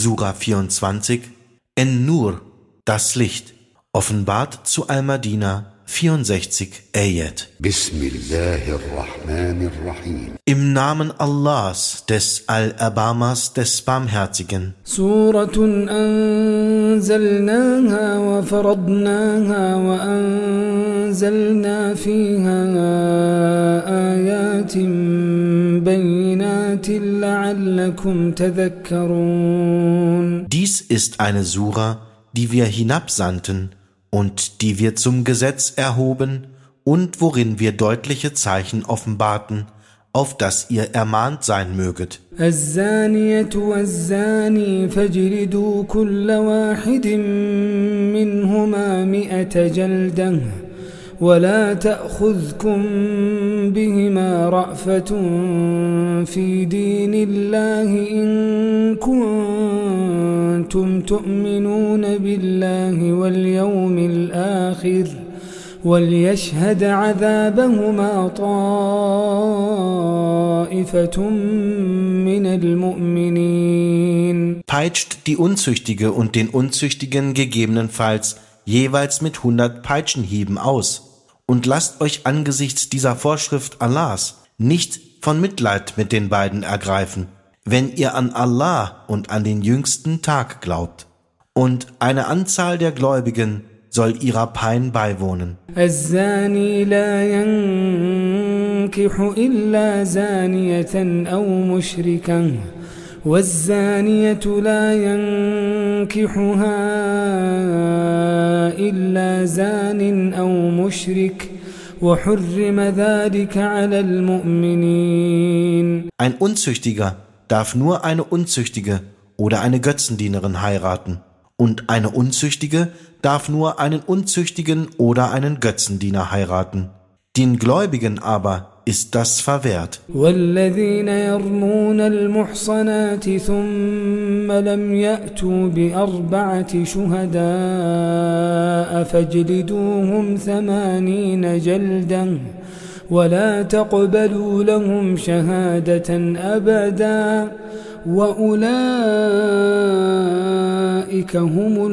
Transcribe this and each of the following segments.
Sura 24, En-Nur, das Licht, offenbart zu Al-Madina 64 Ayat. Bismillahirrahmanirrahim. Im Namen Allahs, des Al-Erbarmers, des Barmherzigen. Suratun anzalnaha wa faradnaha wa anzalna fiha ayatin bayyinatin la'allakum tadhakkarun. Dies ist eine Sura, die wir hinabsandten und die wir zum Gesetz erhoben und worin wir deutliche Zeichen offenbarten, auf dass ihr ermahnt sein möget. Az-Zaniyatu waz-Zani fajlidu kulla wahidin minhuma 100 jaldah ولا تأخذكم بهما رأفة في دين الله إن كنتم تؤمنون بالله واليوم الآخر وليشهد عذابهما طائفة من المؤمنين. Peitscht die Unzüchtige und den Unzüchtigen gegebenenfalls jeweils mit 100 Peitschenhieben aus. Und lasst euch angesichts dieser Vorschrift Allahs nicht von Mitleid mit den beiden ergreifen, wenn ihr an Allah und an den jüngsten Tag glaubt. Und eine Anzahl der Gläubigen soll ihrer Pein beiwohnen. Az-Zani la yankihu illa zaniyatan aw mushrikan والزانية لا ينكحها إلا زان أو مشرك وحرم ذلك على المؤمنين. Ein Unzüchtiger darf nur eine Unzüchtige oder eine Götzendienerin heiraten. Und eine Unzüchtige darf nur einen Unzüchtigen oder einen Götzendiener heiraten. Den Gläubigen aber ist das verwehrt. والذين يرمون المحصنات ثم لم يأتوا ب4 شهداء فاجلدوهم 80 جلدا ولا تقبلوا لهم شهادة أبدا وأولئك هم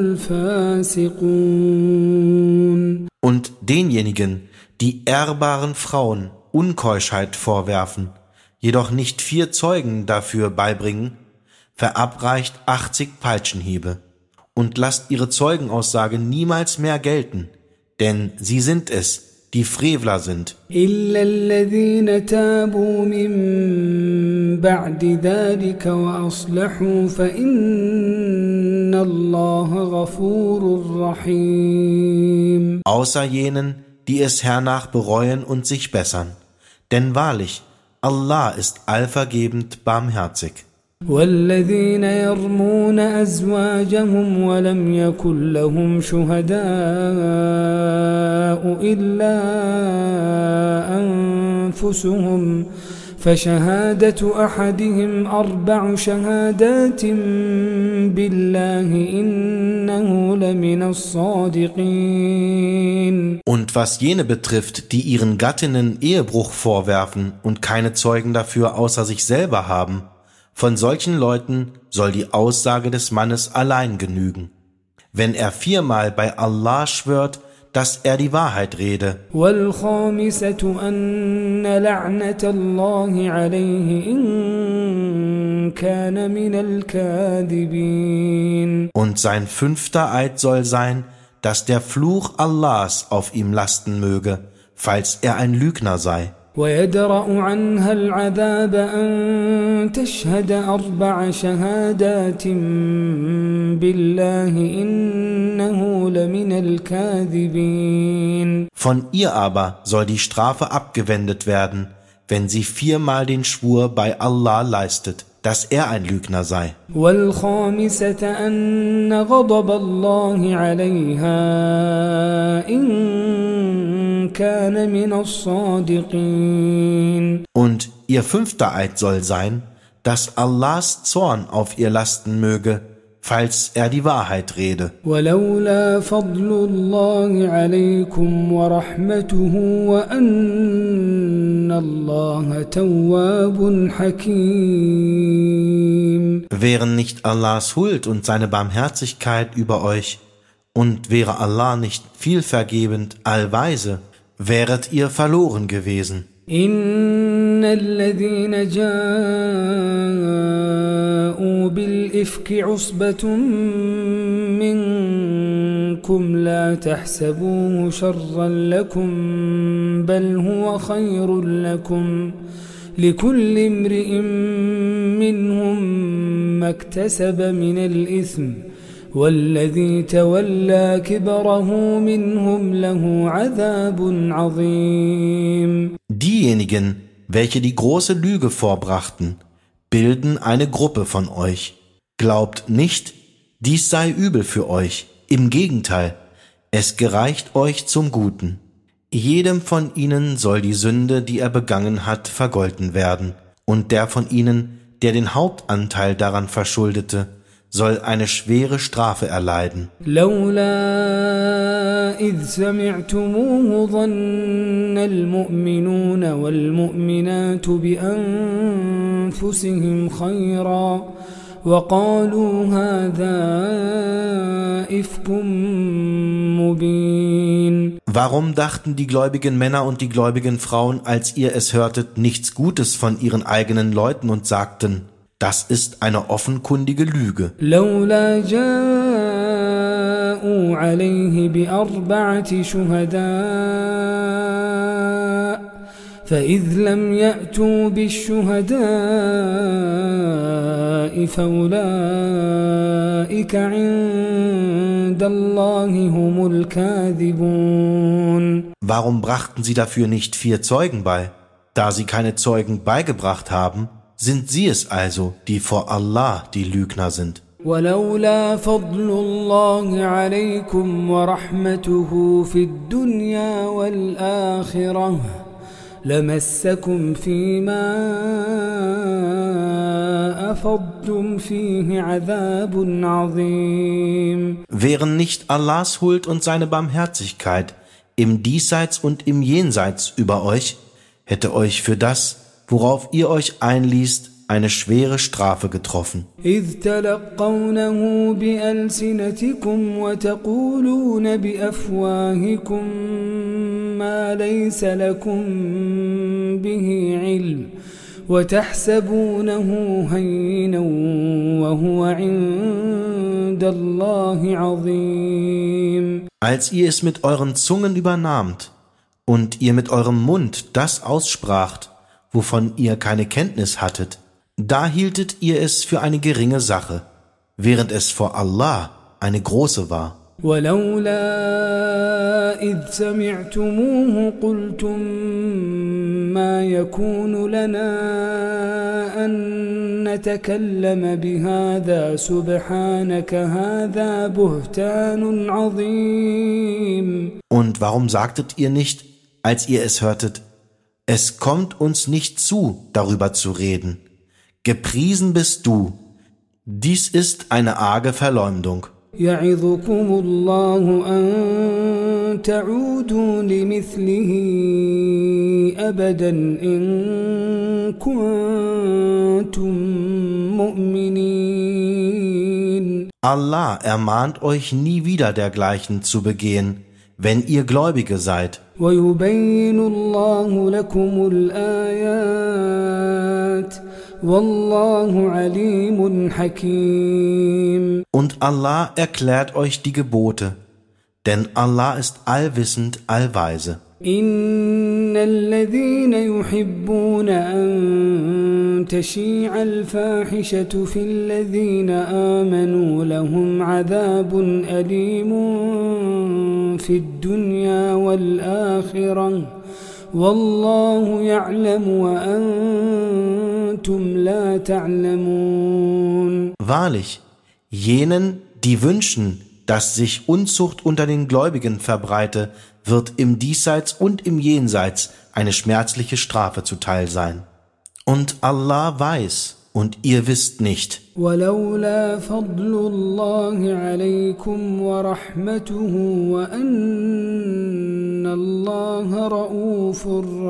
الفاسقون. Und denjenigen, die ehrbaren Frauen Unkeuschheit vorwerfen, jedoch nicht 4 Zeugen dafür beibringen, verabreicht 80 Peitschenhiebe und lasst ihre Zeugenaussage niemals mehr gelten, denn sie sind es, die Frevler sind. إلا الذين تابوا من بعد ذلك وأصلحوا فإن الله غفور رحيم. Außer jenen, die es hernach bereuen und sich bessern. Denn wahrlich, Allah ist allvergebend barmherzig. والذين يرمون أزواجهم ولم يكن لهم شهداء إلا أنفسهم فشهادة أحدهم 4 شهادات بالله إنه لمن الصادقين. Und was jene betrifft, die ihren Gattinnen Ehebruch vorwerfen und keine Zeugen dafür außer sich selber haben, von solchen Leuten soll die Aussage des Mannes allein genügen. Wenn er 4-mal bei Allah schwört, dass er die Wahrheit rede. والخامسة أن لعنة الله عليه إن كان من الكاذبين. Und sein 5. Eid soll sein, dass der Fluch Allahs auf ihm lasten möge, falls er ein Lügner sei. ويدرأ عنها العذاب أن تشهد 4 شهادات بالله إنه لمن الكاذبين. Von ihr aber soll die Strafe abgewendet werden, wenn sie 4-mal den Schwur bei Allah leistet, dass er ein Lügner sei. والخامسة أن غضب الله عليها إن كان من الصادقين. Und ihr 5. Eid soll sein, dass Allahs Zorn auf ihr lasten möge, falls er die Wahrheit rede. ولولا فضل الله عليكم ورحمته وأن الله تواب حكيم. Wären nicht Allahs Huld und seine Barmherzigkeit über euch, und wäre Allah nicht vielvergebend, allweise, wäret ihr verloren gewesen. إن الذين جاءوا بالإفك عصبة منكم لا تحسبوه شرا لكم بل هو خير لكم لكل امرئ منهم ما اكتسب من الإثم والذي تولى كبره منهم له عذاب عظيم. Diejenigen, welche die große Lüge vorbrachten, bilden eine Gruppe von euch. Glaubt nicht, dies sei übel für euch. Im Gegenteil, es gereicht euch zum Guten. Jedem von ihnen soll die Sünde, die er begangen hat, vergolten werden. Und der von ihnen, der den Hauptanteil daran verschuldete, soll eine schwere Strafe erleiden. لولا إذ سمعتموه ظن المؤمنون والمؤمنات بأنفسهم خيرا وقالوا هذا إفك مبين. Warum dachten die gläubigen Männer und die gläubigen Frauen, als ihr es hörtet, nichts Gutes von ihren eigenen Leuten und sagten, das ist eine offenkundige Lüge. لولا جاءوا عليه بأربعة شهداء فإذ لم يأتوا بالشهداء فأولئك عند الله هم الكاذبون. Warum brachten sie dafür nicht 4 Zeugen bei? Da sie keine Zeugen beigebracht haben, sind sie es also, die vor Allah die Lügner sind. ولولا فضل الله عليكم ورحمته في الدنيا والآخرة لمسكم فيما أفضتم فيه عذاب عظيم. Wären nicht Allahs Huld und seine Barmherzigkeit im Diesseits und im Jenseits über euch, hätte euch für das, worauf ihr euch einließt, eine schwere Strafe getroffen. إذ تلقونه بألسنتكم وتقولون بأفواهكم ما ليس لكم به علم وتحسبونه هينا وهو عند الله عظيم. Als ihr es mit euren Zungen übernahmt und ihr mit eurem Mund das ausspracht, wovon ihr keine Kenntnis hattet, da hieltet ihr es für eine geringe Sache, während es vor Allah eine große war. ولولا إذ سمعتموه قلتم ما يكون لنا أن نتكلم بهذا سبحانك هذا بهتان عظيم. Und warum sagtet ihr nicht, als ihr es hörtet, es kommt uns nicht zu, darüber zu reden. Gepriesen bist du. Dies ist eine arge Verleumdung. يعظكم الله أن تعودوا لمثله أبدا إن كنتم مؤمنين. Allah ermahnt euch nie wieder dergleichen zu begehen, wenn ihr Gläubige seid. ويبين الله لكم الآيات والله عليم حكيم. Und Allah erklärt euch die Gebote, denn Allah ist allwissend, allweise. إن الذين يحبون أن تشيع الفاحشة في الذين آمنوا لهم عذاب أليم في الدنيا والآخرة والله يعلم وأنتم لا تعلمون. Wahrlich, jenen, die wünschen, dass sich Unzucht unter den Gläubigen verbreite, wird im Diesseits und im Jenseits eine schmerzliche Strafe zuteil sein. Und Allah weiß, und ihr wisst nicht. ولولا فضل الله عليكم ورحمته وأن الله رؤوف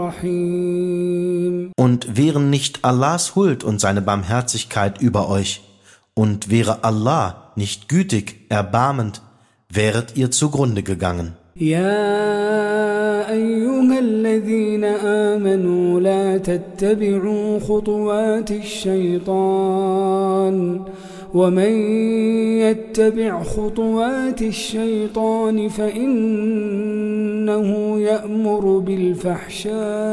رحيم. Und wären nicht Allahs Huld und seine Barmherzigkeit über euch, und wäre Allah nicht gütig, erbarmend, wäret ihr zugrunde gegangen. يا أيها الذين آمنوا لا تتبعوا خطوات الشيطان ومن يتبع خطوات الشيطان فإنه يأمر بالفحشاء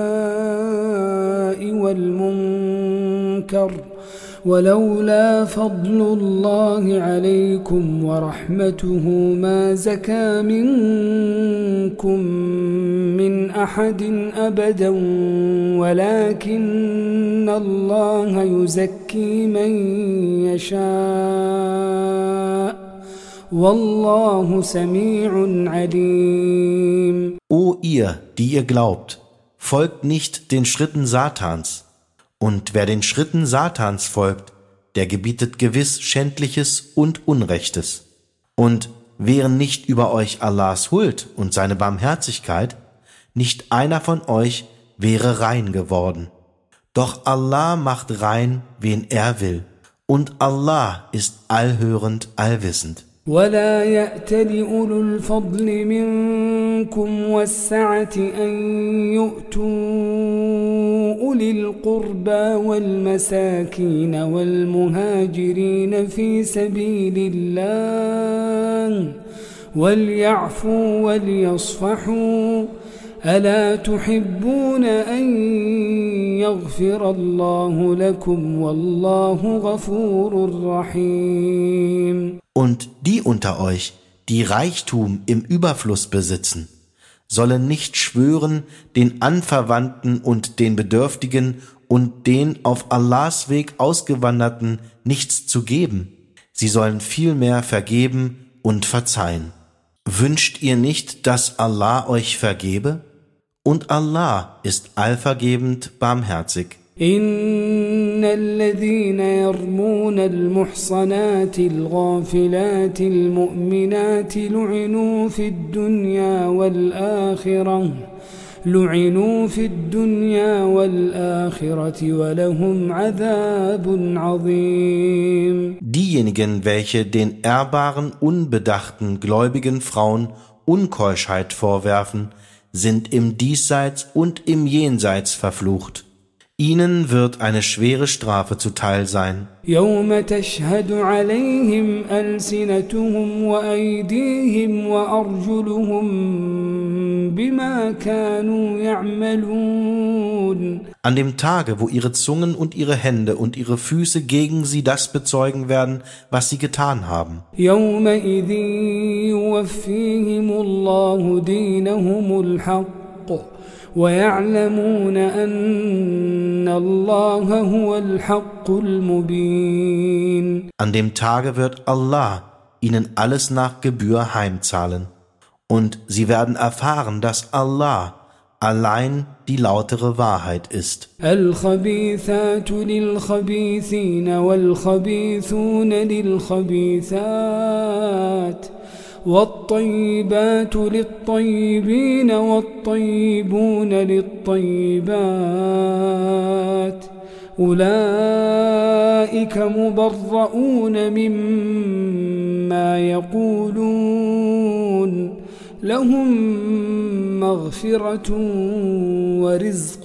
والمنكر ولولا فضل الله عليكم ورحمته ما زكى منكم من أحد أبدا ولكن الله يزكي من يشاء والله سميع عليم. O ihr, die ihr glaubt, folgt nicht den Schritten Satans. Und wer den Schritten Satans folgt, der gebietet gewiss Schändliches und Unrechtes. Und wären nicht über euch Allahs Huld und seine Barmherzigkeit, nicht einer von euch wäre rein geworden. Doch Allah macht rein, wen er will. Und Allah ist allhörend, allwissend. ولا يأتل أولو الفضل منكم والسعة أن يؤتوا أولي القربى والمساكين والمهاجرين في سبيل الله وليعفوا وليصفحوا ألا تحبون أن يغفر الله لكم والله غفور رحيم. Und die unter euch, die Reichtum im Überfluss besitzen, sollen nicht schwören, den Anverwandten und den Bedürftigen und den auf Allahs Weg Ausgewanderten nichts zu geben. Sie sollen vielmehr vergeben und verzeihen. Wünscht ihr nicht, dass Allah euch vergebe? Und Allah ist allvergebend barmherzig. إن الذين يرمون المحصنات الغافلات المؤمنات لعنوا في الدنيا والآخرة ولهم عذاب عظيم. Diejenigen, welche den ehrbaren, unbedachten, gläubigen Frauen Unkeuschheit vorwerfen, sind im Diesseits und im Jenseits verflucht. Ihnen wird eine schwere Strafe zuteil sein. يوم تشهد عليهم ألسنتهم وأيديهم وأرجلهم بما كانوا يعملون. An dem Tage, wo ihre Zungen und ihre Hände und ihre Füße gegen sie das bezeugen werden, was sie getan haben. يومئذ يوفيهم الله دينهم الحق ويعلمون أن الله هو الحق المبين. An dem Tage wird Allah ihnen alles nach Gebühr heimzahlen. Und sie werden erfahren, dass Allah allein die lautere Wahrheit ist. الخبيثات للخبيثين والخبيثون للخبيثات والطيبات للطيبين والطيبون للطيبات أولئك مبرؤون مما يقولون لهم مغفرة ورزق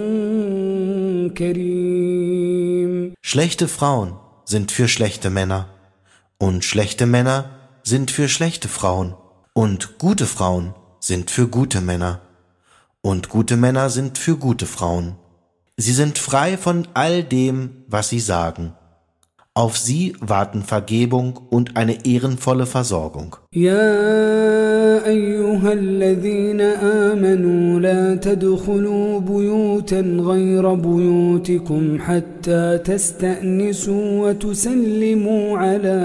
كريم. Schlechte Frauen sind für schlechte Männer und schlechte Männer sind für schlechte Frauen und gute Frauen sind für gute Männer und gute Männer sind für gute Frauen. Sie sind frei von all dem, was sie sagen. Auf sie warten Vergebung und eine ehrenvolle Versorgung. يا أيها الذين آمنوا لا تدخلوا بيوتا غير بيوتكم حتى تستأنسوا وتسلموا على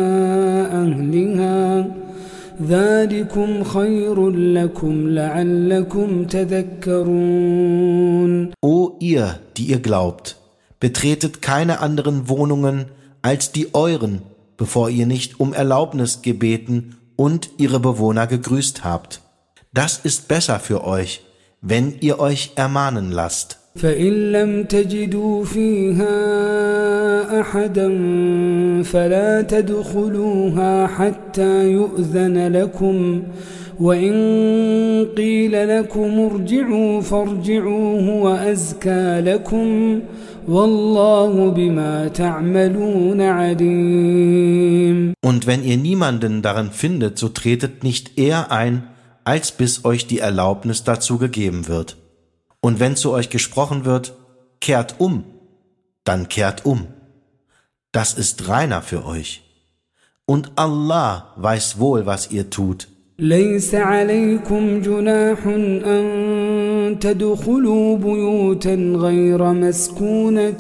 أهلها ذلكم خير لكم لعلكم تذكرون. O ihr, die ihr glaubt, betretet keine anderen Wohnungen als die euren, bevor ihr nicht um Erlaubnis gebeten und ihre Bewohner gegrüßt habt. Das ist besser für euch, wenn ihr euch ermahnen lasst. فإن لم تجدوا فيها أحدا فلا تدخلوها حتى يؤذن لكم وإن قيل لكم ارجعوا فارجعوا هو أزكى لكم والله بما تعملون عليم. Und wenn ihr niemanden darin findet, so tretet nicht eher ein, als bis euch die Erlaubnis dazu gegeben wird. Und wenn zu euch gesprochen wird, kehrt um, dann kehrt um. Das ist reiner für euch. Und Allah weiß wohl, was ihr tut. ليس عليكم جناح أن تدخلوا بيوتا غير مسكونة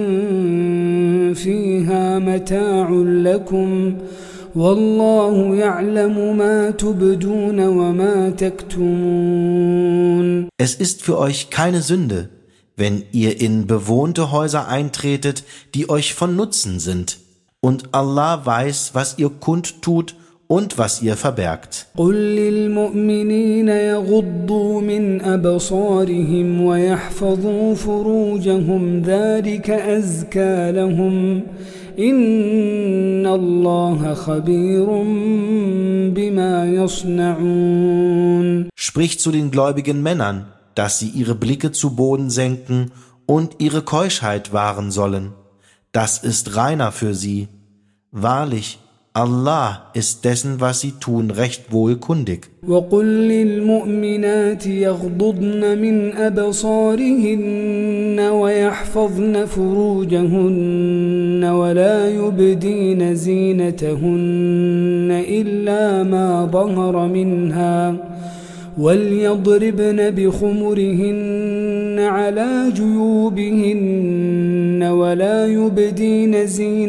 فيها متاع لكم والله يعلم ما تبدون وما تكتمون. Es ist für euch keine Sünde, wenn ihr in bewohnte Häuser eintretet, die euch von Nutzen sind. Und Allah weiß, was ihr kundtut und was ihr verbergt. قل للمؤمنين يغضوا من أبصارهم ويحفظوا فروجهم ذلك أزكى لهم إن الله خبير بما يصنعون. Sprich zu den gläubigen Männern, dass sie ihre Blicke zu Boden senken und ihre Keuschheit wahren sollen. Das ist reiner für sie. Wahrlich, Allah ist dessen, was sie tun, recht wohlkundig. وقل للمؤمنات يغضضن من أبصارهن ويحفظن فروجهن ولا يبدين زينتهن إلا ما ظهر منها وليضربن بخمرهن على جيوبهن ولا يبدين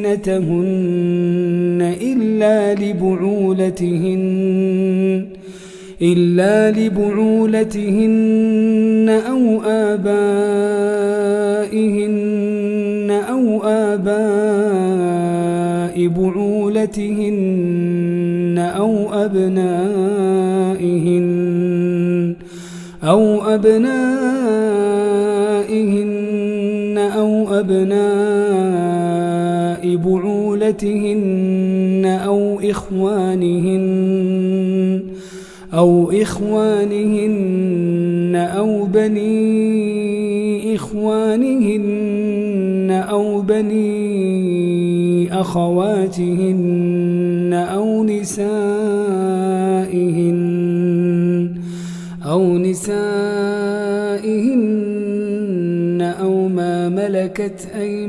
زينتهن إلا لبعولتهن أو آباء بعولتهن أو أبنائهن أو أبناء بعولتهن أو إخوانهن أو بني إخوانهن أو بني أخواتهن أو نسائهن أو ما ملكت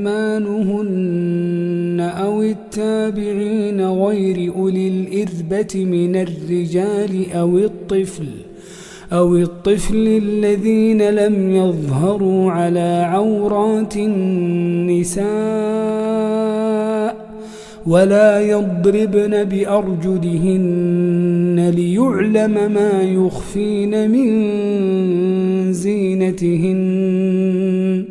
أيمانهن أو التابعين غير أولي الإربة من الرجال أو الطفل الذين لم يظهروا على عورات النساء ولا يضربن بأرجلهن ليعلم ما يخفين من زينتهن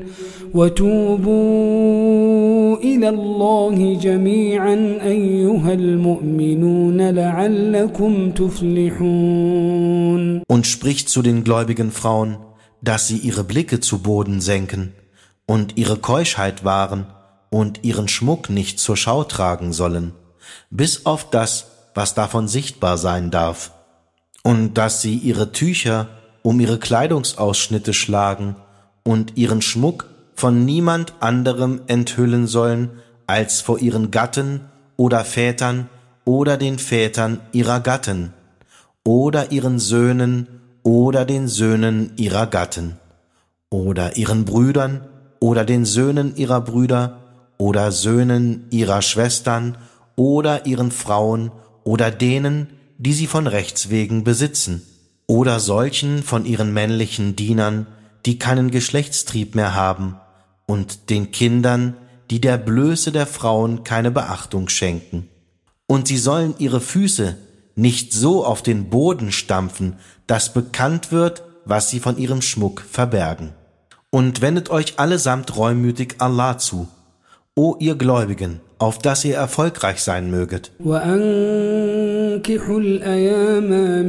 وتوبوا إلى الله جميعا أيها المؤمنون لعلكم تفلحون. Und spricht zu den gläubigen Frauen, dass sie ihre Blicke zu Boden senken und ihre Keuschheit wahren und ihren Schmuck nicht zur Schau tragen sollen, bis auf das, was davon sichtbar sein darf, und dass sie ihre Tücher um ihre Kleidungsausschnitte schlagen und ihren Schmuck von niemand anderem enthüllen sollen, als vor ihren Gatten oder Vätern oder den Vätern ihrer Gatten oder ihren Söhnen oder den Söhnen ihrer Gatten oder ihren Brüdern oder den Söhnen ihrer Brüder oder Söhnen ihrer Schwestern oder ihren Frauen oder denen, die sie von Rechts wegen besitzen, oder solchen von ihren männlichen Dienern, die keinen Geschlechtstrieb mehr haben, und den Kindern, die der Blöße der Frauen keine Beachtung schenken. Und sie sollen ihre Füße nicht so auf den Boden stampfen, dass bekannt wird, was sie von ihrem Schmuck verbergen. Und wendet euch allesamt reumütig Allah zu, O ihr Gläubigen, auf dass ihr erfolgreich sein möget. وأنكحوا الأيام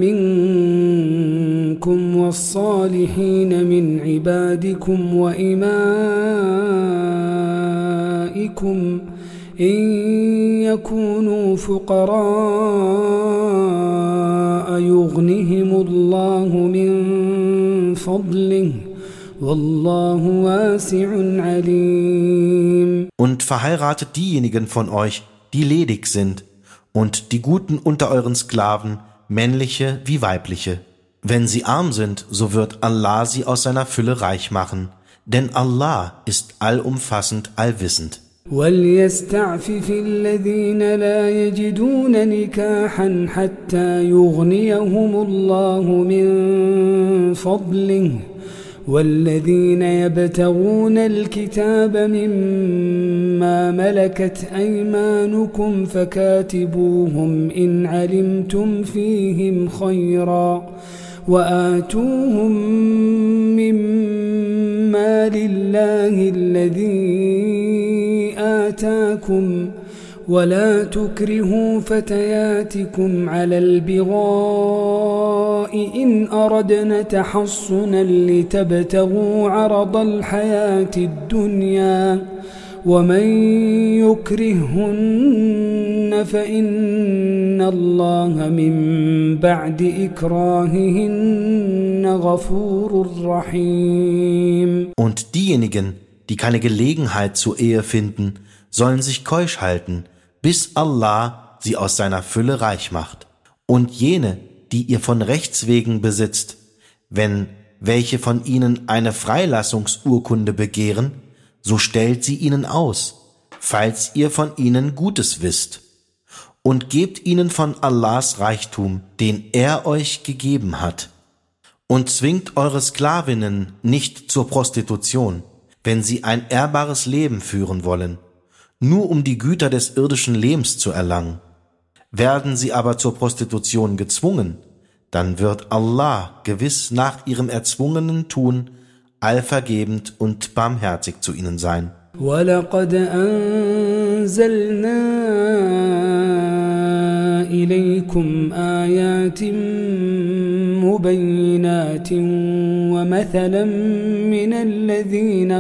منكم والصالحين من عبادكم وإمائكم إن يكونوا فقراء يغنهم الله من فضله والله واسع عليم. Und verheiratet diejenigen von euch, die ledig sind, und die Guten unter euren Sklaven, männliche wie weibliche. Wenn sie arm sind, so wird Allah sie aus seiner Fülle reich machen, denn Allah ist allumfassend allwissend. وليستعفف الذين لا يجدون نكاحا حتى يغنيهم الله من فضله والذين يبتغون الكتاب مما ملكت أيمانكم فكاتبوهم إن علمتم فيهم خيرا وآتوهم مما لله الذي آتاكم ولا تكرهوا فتياتكم على البغاء إن أردنا تحصنا لتبتغوا عرض الحياة الدنيا ومن يكرهن فإن الله من بعد إكراههن غفور رحيم. Und diejenigen, die keine Gelegenheit zur Ehe finden, sollen sich keusch halten, bis Allah sie aus seiner Fülle reich macht. Und jene, die ihr von Rechts wegen besitzt, wenn welche von ihnen eine Freilassungsurkunde begehren, so stellt sie ihnen aus, falls ihr von ihnen Gutes wisst. Und gebt ihnen von Allahs Reichtum, den er euch gegeben hat. Und zwingt eure Sklavinnen nicht zur Prostitution, wenn sie ein ehrbares Leben führen wollen, nur um die Güter des irdischen Lebens zu erlangen. Werden sie aber zur Prostitution gezwungen, dann wird Allah gewiss nach ihrem erzwungenen Tun allvergebend und barmherzig zu ihnen sein. وَلَقَدْ أَنزَلْنَا إِلَيْكُمْ آيَاتٍ مُبَيِّنَاتٍ وَمَثَلًا مِنَ الَّذِينَ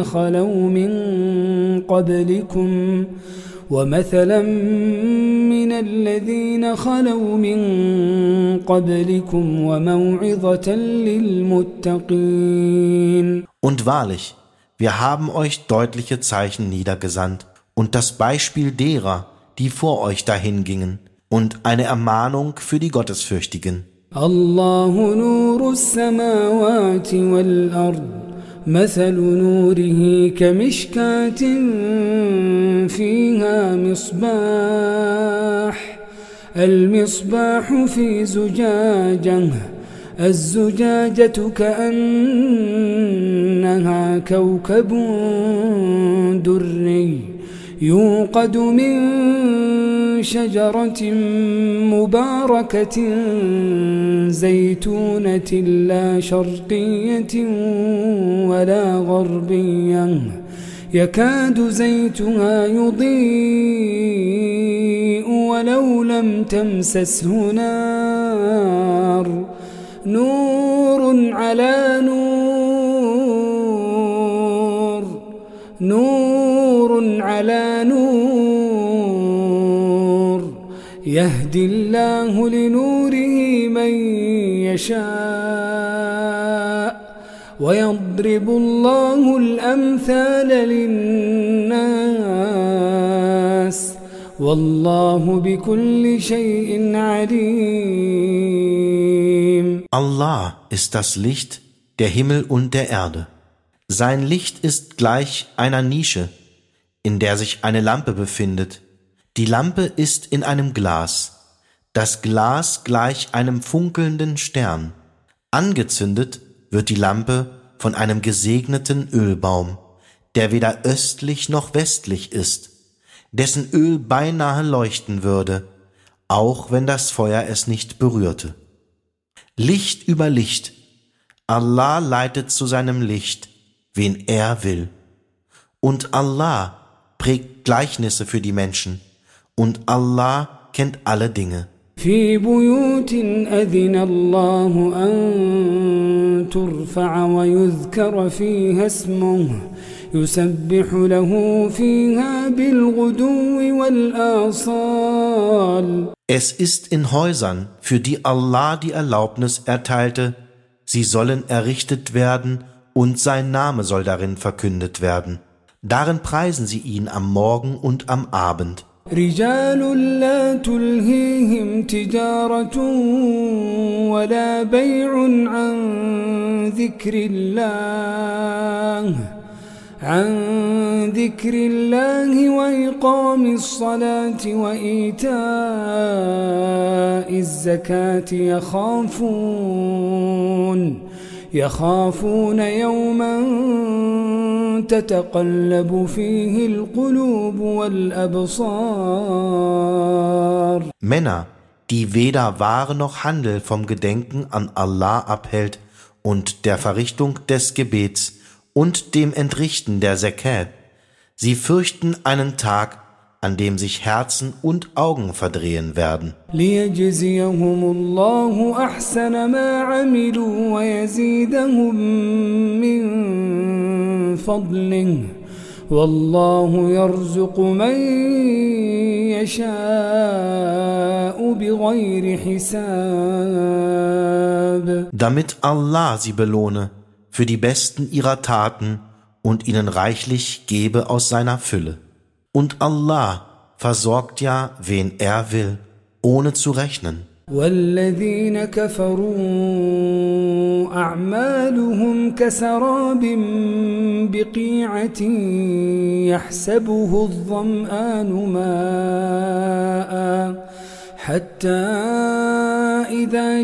خَلَوْا مِن قَبْلِكُمْ وَمَوْعِظَةً لِلْمُتَّقِينَ. Und wahrlich, wir haben euch deutliche Zeichen niedergesandt und das Beispiel derer, die vor euch dahingingen, und eine Ermahnung für die Gottesfürchtigen. Allahu nurus samawati wal ard مثل نوره كمشكاة فيها مصباح المصباح في زجاجة الزجاجة كأنها كوكب دري يوقد من شجرة مباركة زيتونة لا شرقية ولا غربية يكاد زيتها يضيء ولو لم تمسسه نار نور على نور نور على نور يهدي الله لنوره من يشاء ويضرب الله الأمثال للناس والله بكل شيء عليم. Allah ist das Licht der Himmel und der Erde. Sein Licht ist gleich einer Nische, in der sich eine Lampe befindet. Die Lampe ist in einem Glas, das Glas gleich einem funkelnden Stern. Angezündet wird die Lampe von einem gesegneten Ölbaum, der weder östlich noch westlich ist, dessen Öl beinahe leuchten würde, auch wenn das Feuer es nicht berührte. Licht über Licht, Allah leitet zu seinem Licht, wen er will. Und Allah prägt Gleichnisse für die Menschen, und Allah kennt alle Dinge. في بيوت أذن الله أن ترفع ويذكر فيها اسمه يسبح له فيها بالغدو والآصال. Es ist in Häusern, für die Allah die Erlaubnis erteilte, sie sollen errichtet werden und sein Name soll darin verkündet werden. Darin preisen sie ihn am Morgen und am Abend. رجال لا تلهيهم تجارة ولا بيع عن ذكر الله وإقام الصلاة وإيتاء الزكاة يخافون يوما تتقلب فيه القلوب والأبصار. Männer, die weder Ware noch Handel vom Gedenken an Allah abhält und der Verrichtung des Gebets und dem Entrichten der Zakat. Sie fürchten einen Tag, an dem sich Herzen und Augen verdrehen werden. ليجزيهم الله أحسن ما عملوا ويزيدهم من فضله والله يرزق من يشاء بغير حساب. Damit Allah sie belohne für die besten ihrer Taten und ihnen reichlich gebe aus seiner Fülle. Und Allah versorgt ja, wen er will, ohne zu rechnen. والذين كفروا أعمالهم كسراب بقيعة يحسبه الظمآن ماء حتى إذا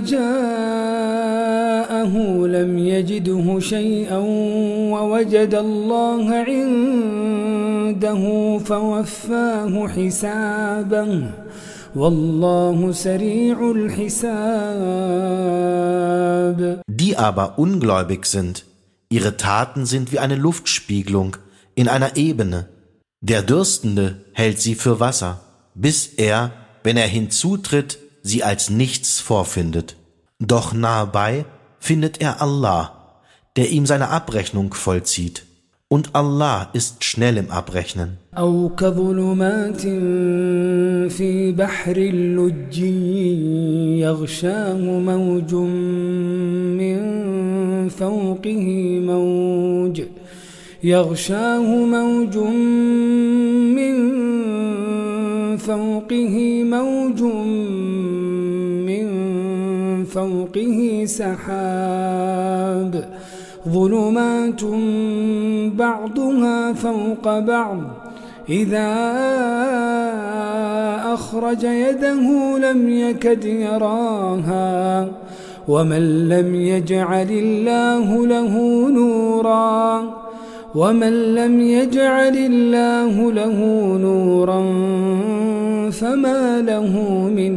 جاءه لم يجده شيئا ووجد الله عنده فوفاه حسابه والله سريع الحساب. Die aber ungläubig sind, ihre Taten sind wie eine Luftspiegelung in einer Ebene. Der Dürstende hält sie für Wasser, bis er, wenn er hinzutritt, sie als nichts vorfindet. Doch nahebei findet er Allah, der ihm seine Abrechnung vollzieht. Und Allah ist schnell im Abrechnen. أو كظلمات في بحر اللج يغشاه موج من فوقه سحاب ظلمات بعضها فوق بعض إذا أخرج يده لم يكد يراها ومن لم يجعل الله له نورا فما له من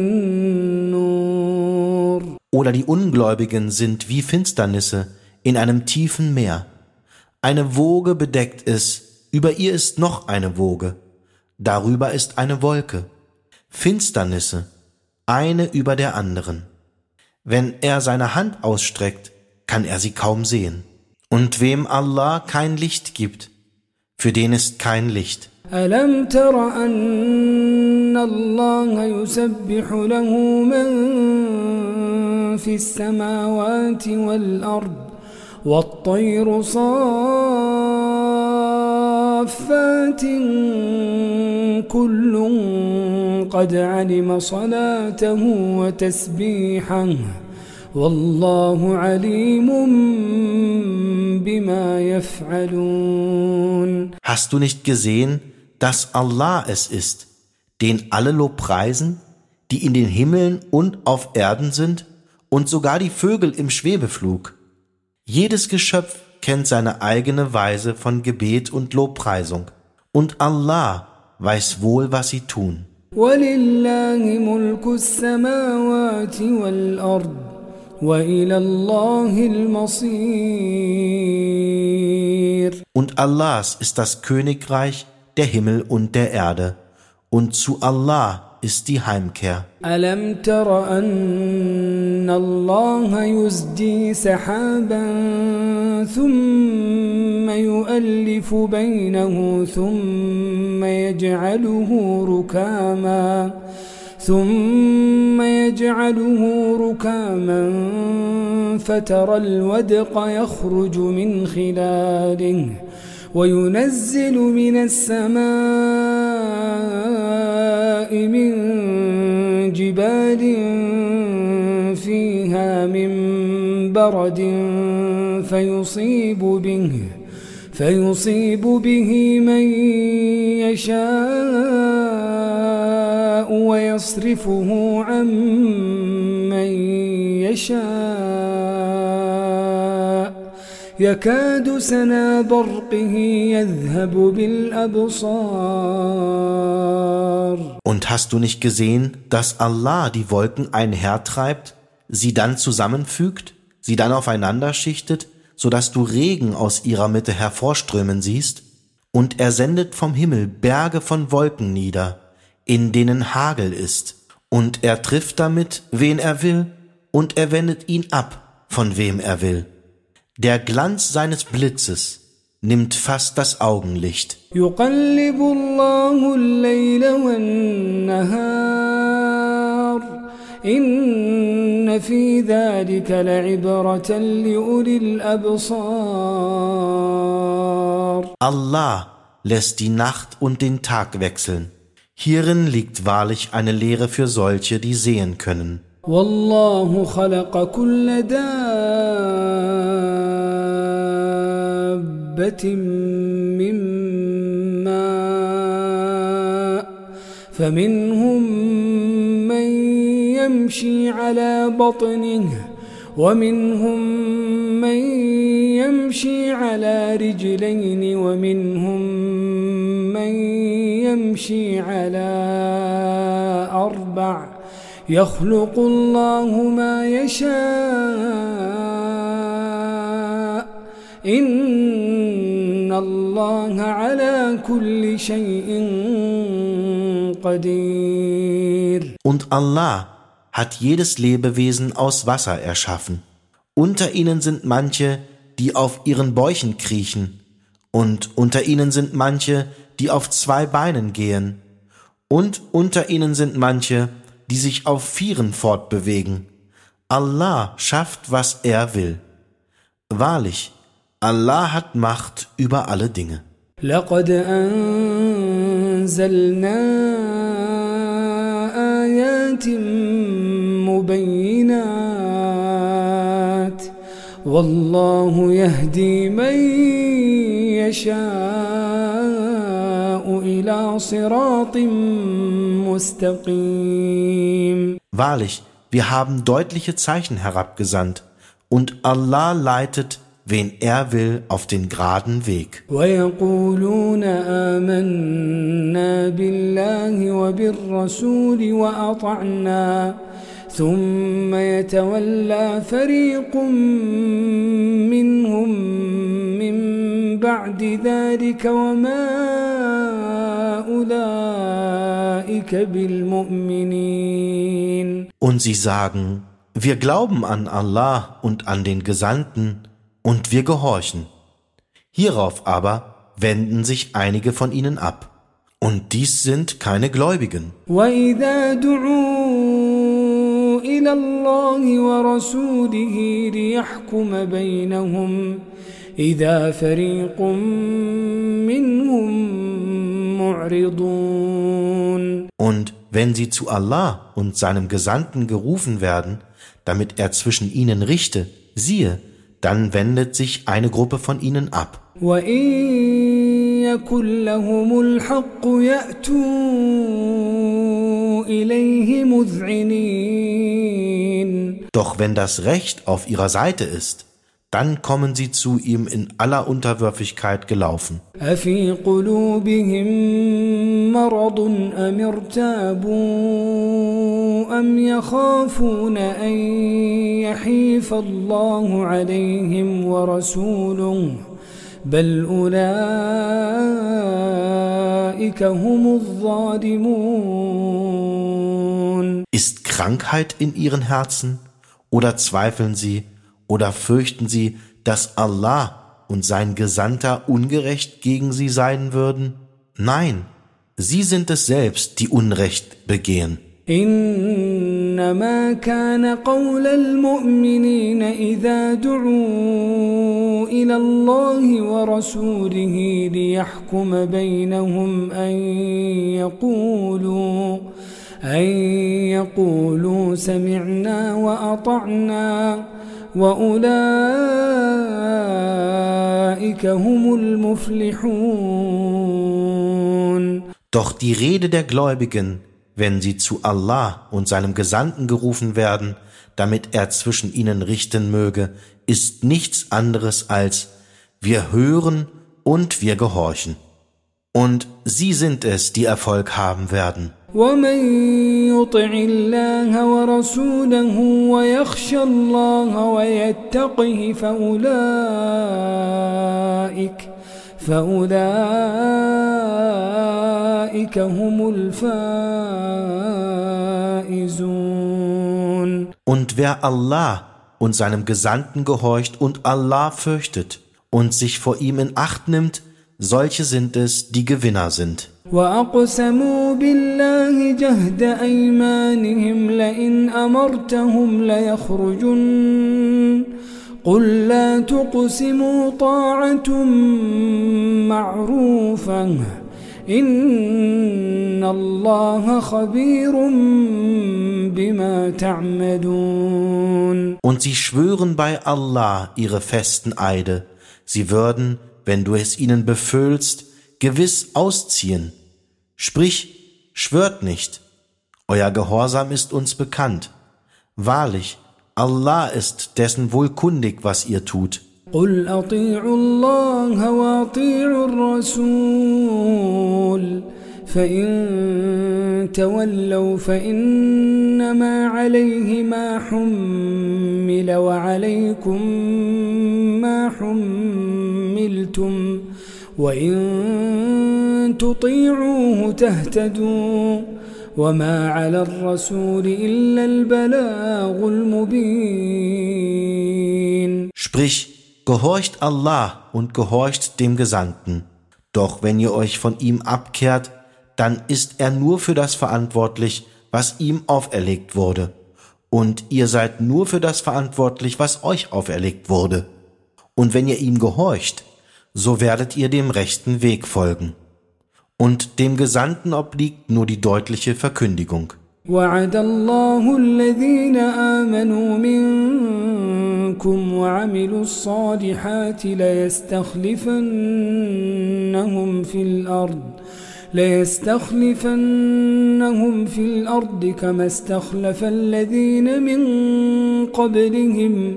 نور. Oder die Ungläubigen sind wie Finsternisse in einem tiefen Meer. Eine Woge bedeckt es, über ihr ist noch eine Woge, darüber ist eine Wolke. Finsternisse, eine über der anderen. Wenn er seine Hand ausstreckt, kann er sie kaum sehen. Und wem Allah kein Licht gibt, für den ist kein Licht. ألم تر أن الله يسبح له من في السماوات والأرض والطير صافات كل قد علم صلاته وتسبيحه والله عليم بما يفعلون. Hast du nicht gesehen, dass Allah es ist, den alle Lob preisen, die in den Himmeln und auf Erden sind und sogar die Vögel im Schwebeflug? Jedes Geschöpf kennt seine eigene Weise von Gebet und Lobpreisung. Und Allah weiß wohl, was sie tun. وَلِلَّهِ مُلْكُ السَّمَاوَاتِ وَالْأَرْضِ وَإِلَى اللَّهِ الْمَصِيرُ. Und Allahs ist das Königreich der Himmel und der Erde, und zu Allah ist die Heimkehr. ألم تر أن الله يزجي سحابا ثم يؤلف بينه ثم يجعله ركاما فترى الودق يخرج من خلاله وينزل من السماء من جبال فيها من برد فيصيب به من يشاء ويصرفه عن من يشاء يكاد سنا برقه يذهب بالأبصار. Und hast du nicht gesehen, dass Allah die Wolken einhertreibt, sie dann zusammenfügt, sie dann aufeinander schichtet, sodass du Regen aus ihrer Mitte hervorströmen siehst? Und er sendet vom Himmel Berge von Wolken nieder, in denen Hagel ist, und er trifft damit, wen er will, und er wendet ihn ab, von wem er will. Der Glanz seines Blitzes nimmt fast das Augenlicht. يقلب الله الليل والنهار إن في ذلك لعبرة لأولي الأبصار. Allah lässt die Nacht und den Tag wechseln. Hierin liegt wahrlich eine Lehre für solche, die sehen können. والله خلق كل دابة من ماء فمنهم من يمشي على بطنه ومنهم من يمشي على رجلين ومنهم من يمشي على أربع يخلق الله ما يشاء إن الله على كل شيء قدير. Und Allah hat jedes Lebewesen aus Wasser erschaffen. Unter ihnen sind manche, die auf ihren Bäuchen kriechen, und unter ihnen sind manche, die auf 2 Beinen gehen, und unter ihnen sind manche, die sich auf 4 fortbewegen. Allah schafft, was er will. Wahrlich, Allah hat Macht über alle Dinge. لقد أنزلنا آيات مبينات والله يهدي من يشاء إلى صراط مستقيم. Wahrlich, wir haben deutliche Zeichen herabgesandt, und Allah leitet, wen er will, auf den geraden Weg. ويقولون آمنا بالله وبالرسول وأطعنا ثم يتولى فريق منهم من بعد ذلك وما أولئك بالمؤمنين. Und sie sagen, wir glauben an Allah und an den Gesandten, und wir gehorchen. Hierauf aber wenden sich einige von ihnen ab. Und dies sind keine Gläubigen. وَإِذَا دُعُوا إِلَى اللَّهِ وَرَسُولِهِ لِيَحْكُمَ بَيْنَهُمْ إِذَا فَرِيقٌ مِّنْهُمْ مُعْرِضُونَ. Und wenn sie zu Allah und seinem Gesandten gerufen werden, damit er zwischen ihnen richte, siehe, dann wendet sich eine Gruppe von ihnen ab. وَإِن يَكُن لَّهُمُ الْحَقُّ يَأْتُوا إِلَيْهِ مُذْعِنِينَ. Doch wenn das Recht auf ihrer Seite ist, dann kommen sie zu ihm in aller Unterwürfigkeit gelaufen. أَفِي قُلُوبِهِم مَّرَضٌ أَمِ ارْتَابُوا أَمْ يَخَافُونَ أَن يَحِيفَ اللَّهُ عَلَيْهِمْ وَرَسُولُهُ بَلْ أُولَٰئِكَ أولئك هم الظالمون. Ist Krankheit in ihren Herzen? Oder zweifeln sie oder fürchten sie, dass Allah und sein Gesandter ungerecht gegen sie sein würden? Nein, sie sind es selbst, die Unrecht begehen. إنما كان قول المؤمنين إذا دعوا إلى الله ورسوله ليحكم بينهم أن يقولوا سمعنا وأطعنا وأولئك هم المفلحون. Doch die Rede der Gläubigen, wenn sie zu Allah und seinem Gesandten gerufen werden, damit er zwischen ihnen richten möge, ist nichts anderes als: Wir hören und wir gehorchen. Und sie sind es, die Erfolg haben werden. ومن يطع الله ورسوله ويخشى الله ويتقه فأولئك هم الفائزون. Und wer Allah und seinem Gesandten gehorcht und Allah fürchtet und sich vor ihm in Acht nimmt, solche sind es, die Gewinner sind. وأقسموا بالله جهد أيمانهم لئن أمرتهم ليخرجن قل لا تقسموا طاعة معروفة إن الله خبير بما تعملون. Und sie schwören bei Allah ihre festen Eide, sie würden, wenn du es ihnen befühlst, gewiss ausziehen. Sprich, schwört nicht, euer Gehorsam ist uns bekannt. Wahrlich, Allah ist dessen wohl kundig, was ihr tut. قل أطيعوا الله وأطيعوا الرسول فإن تولوا فإنما عليه ما حمل وعليكم ما حملتم وإن تطيعوه تهتدوا وما على الرسول إلا البلاغ المبين. Sprich, gehorcht Allah und gehorcht dem Gesandten. Doch wenn ihr euch von ihm abkehrt, dann ist er nur für das verantwortlich, was ihm auferlegt wurde. Und ihr seid nur für das verantwortlich, was euch auferlegt wurde. Und wenn ihr ihm gehorcht, so werdet ihr dem rechten Weg folgen. Und dem Gesandten obliegt nur die deutliche Verkündigung. وعد الله الذين آمنوا منكم وعملوا الصالحات ليستخلفنهم في الأرض كما استخلف الذين من قبلهم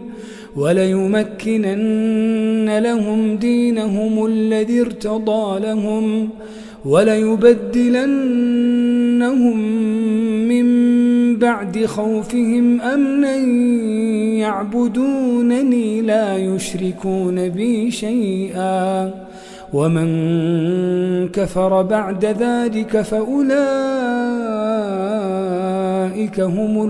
وليمكنن لهم دينهم الذي ارتضى لهم وليبدلنهم من بعد خوفهم أمنا يعبدونني لا يشركون بي شيئا ومن كفر بعد ذلك فأولئك هم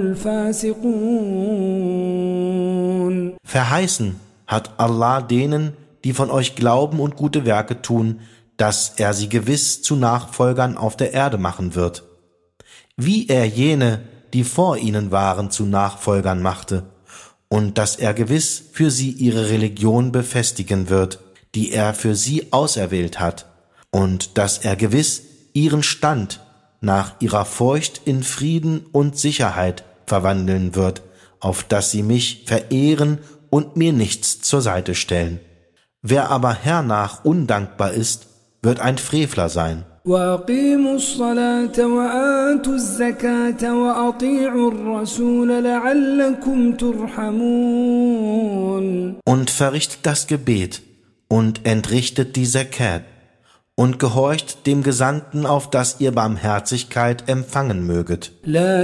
الفاسقون. Verheißen hat Allah denen, die von euch glauben und gute Werke tun, dass er sie gewiss zu Nachfolgern auf der Erde machen wird, wie er jene, die vor ihnen waren, zu Nachfolgern machte, und dass er gewiss für sie ihre Religion befestigen wird, die er für sie auserwählt hat, und dass er gewiss ihren Stand nach ihrer Furcht in Frieden und Sicherheit verwandeln wird, auf dass sie mich verehren und mir nichts zur Seite stellen. Wer aber hernach undankbar ist, wird ein Frevler sein. وأقيموا الصلاة وآتوا الزكاة وأطيعوا الرسول لعلكم ترحمون. Und verrichtet das Gebet und entrichtet die Zakat und gehorcht dem Gesandten, auf dass ihr Barmherzigkeit empfangen möget. لا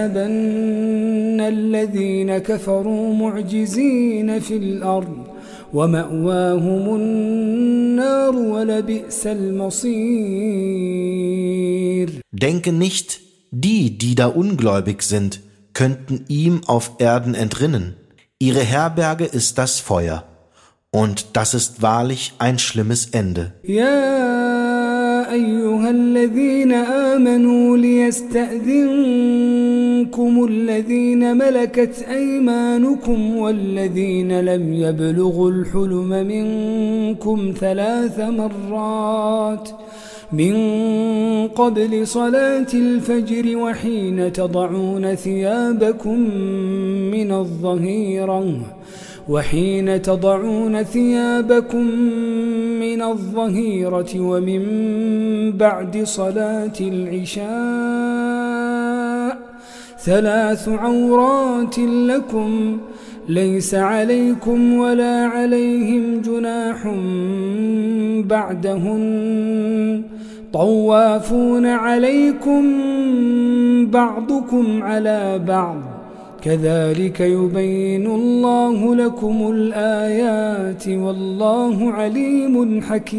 تحسبن الذين كفروا معجزين في الأرض ومأواهم النار ولبئس المصير. Denke nicht, die da ungläubig sind, könnten ihm auf Erden entrinnen. Ihre Herberge ist das Feuer. Und das ist wahrlich ein schlimmes Ende. يا أيها الذين آمنوا ليستأذنكم الذين ملكت أيمانكم والذين لم يبلغوا الحلم منكم 3 مرات من قبل صلاة الفجر وحين تضعون ثيابكم من الظهيرة ومن بعد صلاة العشاء 3 عورات لكم ليس عليكم ولا عليهم جناح بعدهن طوافون عليكم بعضكم على بعض كذلك يبين الله لكم الآيات والله عليم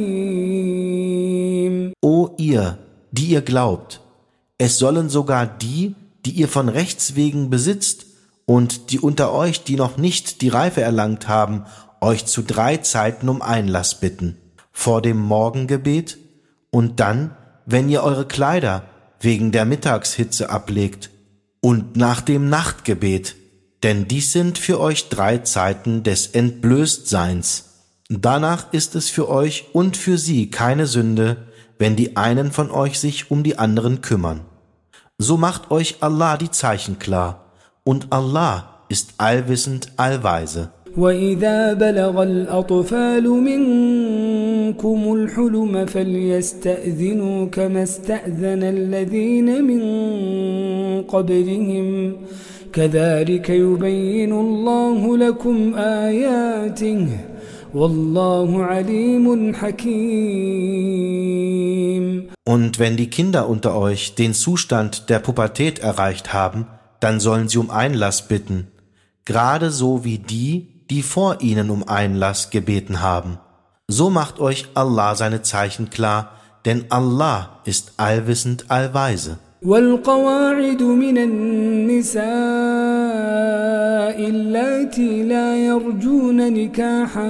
حكيم. O ihr, die ihr glaubt, es sollen sogar die ihr von Rechts wegen besitzt, und die unter euch, die noch nicht die Reife erlangt haben, euch zu 3 Zeiten um Einlass bitten, vor dem Morgengebet und dann, wenn ihr eure Kleider wegen der Mittagshitze ablegt, und nach dem Nachtgebet, denn dies sind für euch 3 Zeiten des Entblößtseins. Danach ist es für euch und für sie keine Sünde, wenn die einen von euch sich um die anderen kümmern. So macht euch Allah die Zeichen klar, und Allah ist allwissend, allweise. وَإِذَا بَلَغَ الْأَطْفَالُ مِنكُمُ الْحُلُمَ فَلْيَسْتَأْذِنُوا كَمَا اسْتَأْذَنَ الَّذِينَ مِن قَبْلِهِمْ كَذَلِكَ يُبَيِّنُ اللَّهُ لَكُمْ آيَاتِهِ وَاللَّهُ عَلِيمٌ حَكِيمٌ. Und wenn die Kinder unter euch den Zustand der Pubertät erreicht haben, dann sollen sie um Einlass bitten, gerade so wie die vor ihnen um Einlass gebeten haben. So macht euch Allah seine Zeichen klar, denn Allah ist allwissend, allweise. والقواعد من النساء اللاتي لا يرجون نكاحا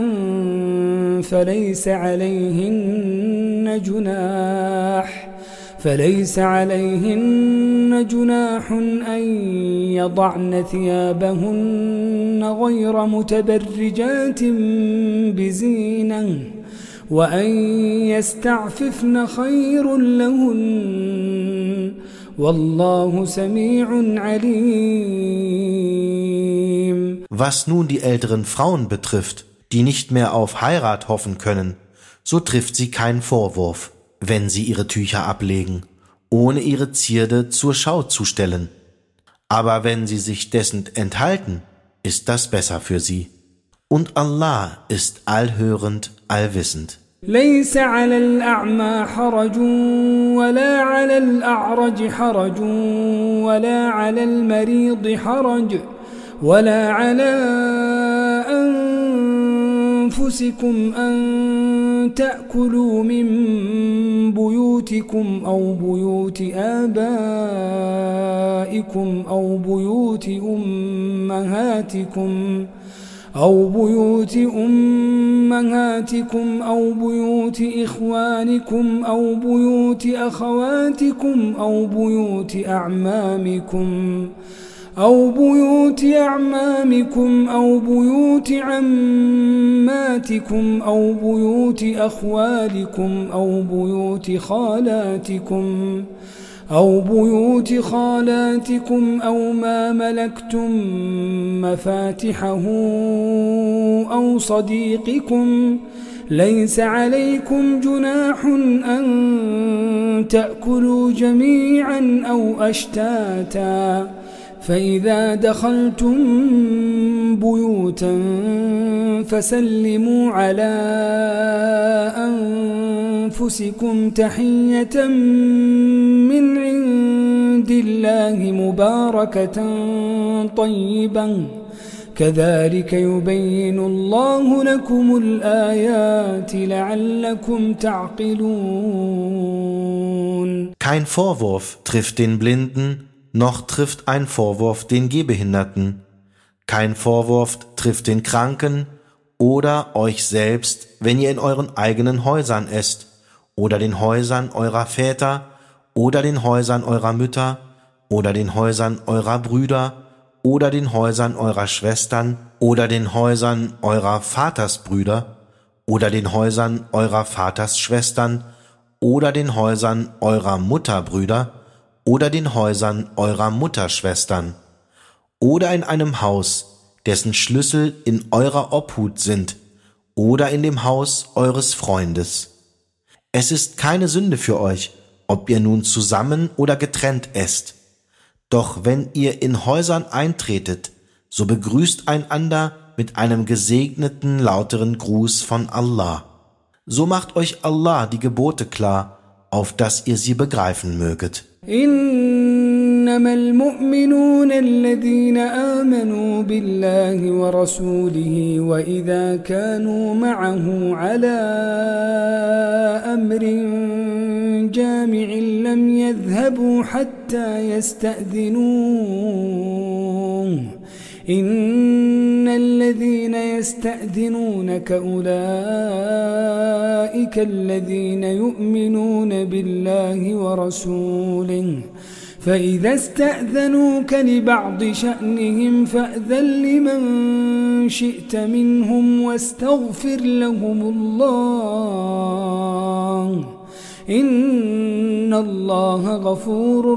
فليس عليهن جناح أن يضعن ثيابهن غير متبرجات بزينة وأن يستعففن خير لهن والله سميع عليم. Was nun die älteren Frauen betrifft, die nicht mehr auf Heirat hoffen können, so trifft sie keinen Vorwurf, wenn sie ihre Tücher ablegen, ohne ihre Zierde zur Schau zu stellen. Aber wenn sie sich dessen enthalten, ist das besser für sie. Und Allah ist allhörend, allwissend. ليس على الأعمى حرج ولا على الأعرج حرج ولا على المريض حرج ولا على أنفسكم أن تأكلوا من بيوتكم أو بيوت آبائكم أو بيوت أمهاتكم أو بيوت إخوانكم أو بيوت أخواتكم أو بيوت أعمامكم أو بيوت عماتكم أو بيوت أخوالكم أو بيوت خالاتكم أو ما ملكتم مفاتحه أو صديقكم ليس عليكم جناح أن تأكلوا جميعا أو أشتاتا فإذا دخلتم بيوتا فسلموا على أنفسكم تحية من عند الله مباركة طيبة كذلك يبين الله لكم الآيات لعلكم تعقلون. Kein Vorwurf trifft den Blinden, noch trifft ein Vorwurf den Gehbehinderten. Kein Vorwurf trifft den Kranken oder euch selbst, wenn ihr in euren eigenen Häusern esst, oder den Häusern eurer Väter, oder den Häusern eurer Mütter, oder den Häusern eurer Brüder, oder den Häusern eurer Schwestern, oder den Häusern eurer Vatersbrüder, oder den Häusern eurer Vatersschwestern, oder den Häusern eurer Mutterbrüder, oder den Häusern eurer Mutterschwestern, oder in einem Haus, dessen Schlüssel in eurer Obhut sind, oder in dem Haus eures Freundes. Es ist keine Sünde für euch, ob ihr nun zusammen oder getrennt esst. Doch wenn ihr in Häusern eintretet, so begrüßt einander mit einem gesegneten, lauteren Gruß von Allah. So macht euch Allah die Gebote klar, auf dass ihr sie begreifen möget. إنما المؤمنون الذين آمنوا بالله ورسوله وإذا كانوا معه على أمر جامع لم يذهبوا حتى يستأذنوه إن الذين يستأذنونك أولئك الذين يؤمنون بالله ورسوله فإذا استأذنوك لبعض شأنهم فأذن لمن شئت منهم واستغفر لهم الله إن الله غفور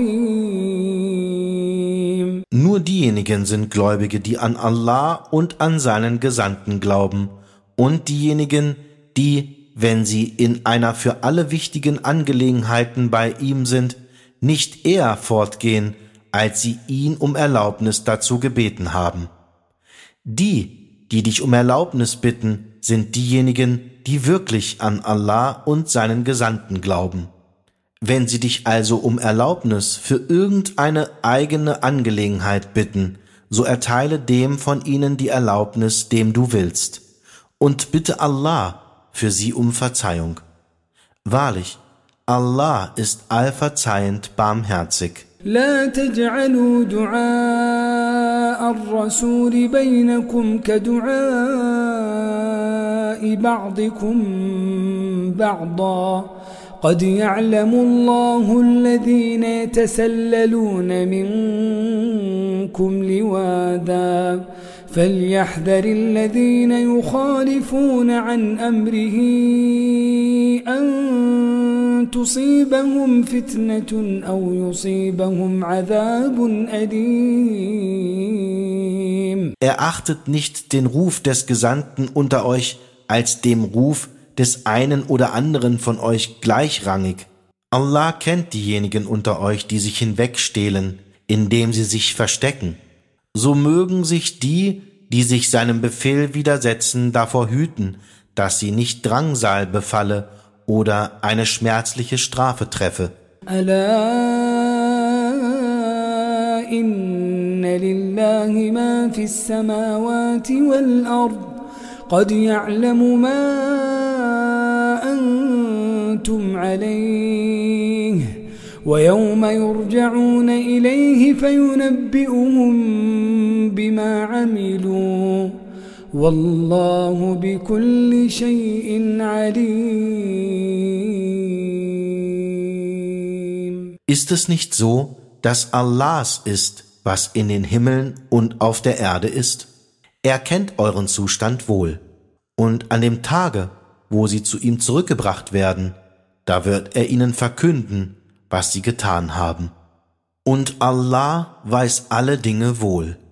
رحيم. Nur diejenigen sind Gläubige, die an Allah und an seinen Gesandten glauben, und diejenigen, die, wenn sie in einer für alle wichtigen Angelegenheiten bei ihm sind, nicht eher fortgehen, als sie ihn um Erlaubnis dazu gebeten haben. Die, die dich um Erlaubnis bitten, sind diejenigen, die wirklich an Allah und seinen Gesandten glauben. Wenn sie dich also um Erlaubnis für irgendeine eigene Angelegenheit bitten, so erteile dem von ihnen die Erlaubnis, dem du willst, und bitte Allah für sie um Verzeihung. Wahrlich, Allah ist allverzeihend barmherzig. لا تجعلوا دعاء الرسول بينكم كدعاء بعضكم بعضا قد يعلم الله الذين يتسللون منكم لواذا فليحذر الذين يخالفون عن أمره أن تصيبهم فتنة أو يصيبهم عذاب أليم. Erachtet nicht den Ruf des Gesandten unter euch als dem Ruf des einen oder anderen von euch gleichrangig. Allah kennt diejenigen unter euch, die sich hinwegstehlen, indem sie sich verstecken. So mögen sich die, die sich seinem Befehl widersetzen, davor hüten, dass sie nicht Drangsal befalle oder eine schmerzliche Strafe treffe. Ala inna lillahi ma fis samawati wal ard qad ya'lamu ma antum alayhi wa yawma yurja'una ilayhi fayunabbi'uhum bima 'amilu Wallahu bikulli shay'in alim. Ist es nicht so, dass Allahs ist, was in den Himmeln und auf der Erde ist? Er kennt euren Zustand wohl. Und an dem Tage, wo sie zu ihm zurückgebracht werden, da wird er ihnen verkünden, was sie getan haben. Und Allah weiß alle Dinge wohl.